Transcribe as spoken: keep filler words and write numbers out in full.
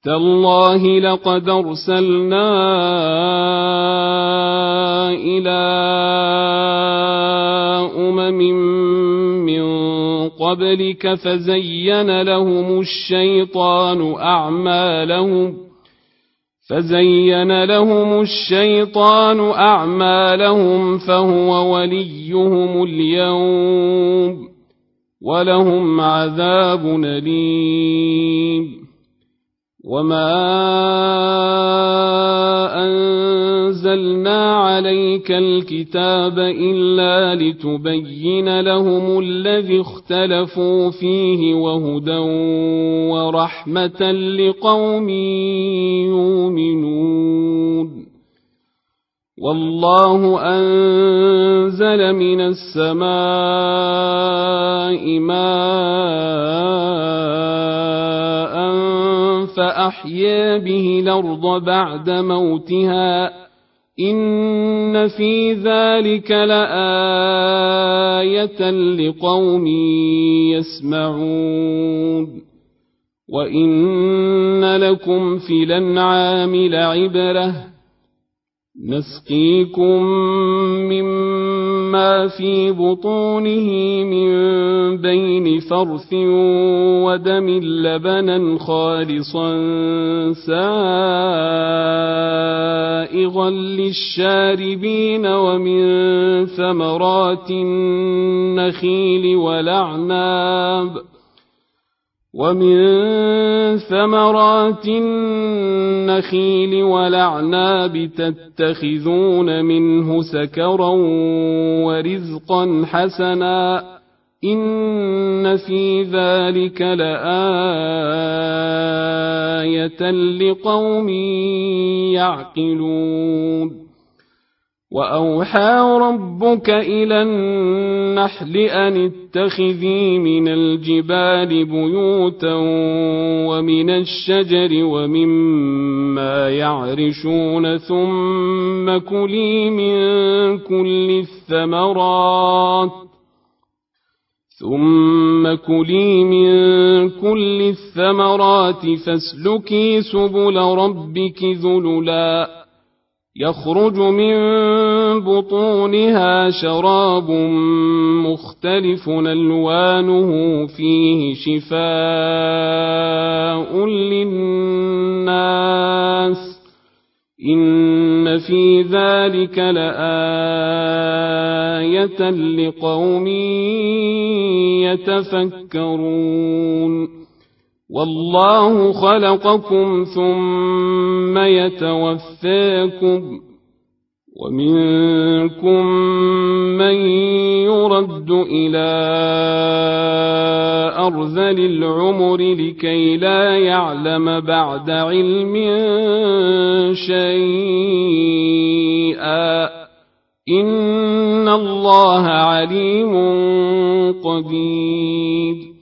تالله لقد أرسلنا إلى أمم من قبلك فزين لهم الشيطان أعمالهم فزين لهم الشيطان أعمالهم فهو وليهم اليوم ولهم عذاب أليم. وما أنزلنا عليك الكتاب إلا لتبين لهم الذي اختلفوا فيه وهدى ورحمة لقوم يؤمنون. والله أنزل من السماء ماء فأحيا به الأرض بعد موتها إن في ذلك لآية لقوم يسمعون. وإن لكم في الأنعام لعبرة نسقيكم مما في بطونه من بين فرث ودم لبنا خالصا سائغا للشاربين ومن ثمرات النخيل والأعناب ومن ثمرات النخيل والأعناب تتخذون منه سكرا ورزقا حسنا إن في ذلك لآية لقوم يعقلون. وأوحى ربك إلى النحل أن اتخذي من الجبال بيوتا ومن الشجر ومما يعرشون ثم كلي من كل الثمرات ثم كلي من كل الثمرات فاسلكي سبل ربك ذللا يخرج من بطونها شراب مختلف ألوانه فيه شفاء للناس إن في ذلك لآية لقوم يتفكرون. والله خلقكم ثم يتوفاكم ومنكم من يرد إلى أرذل العمر لكي لا يعلم بعد علم شيئا إن الله عليم قدير.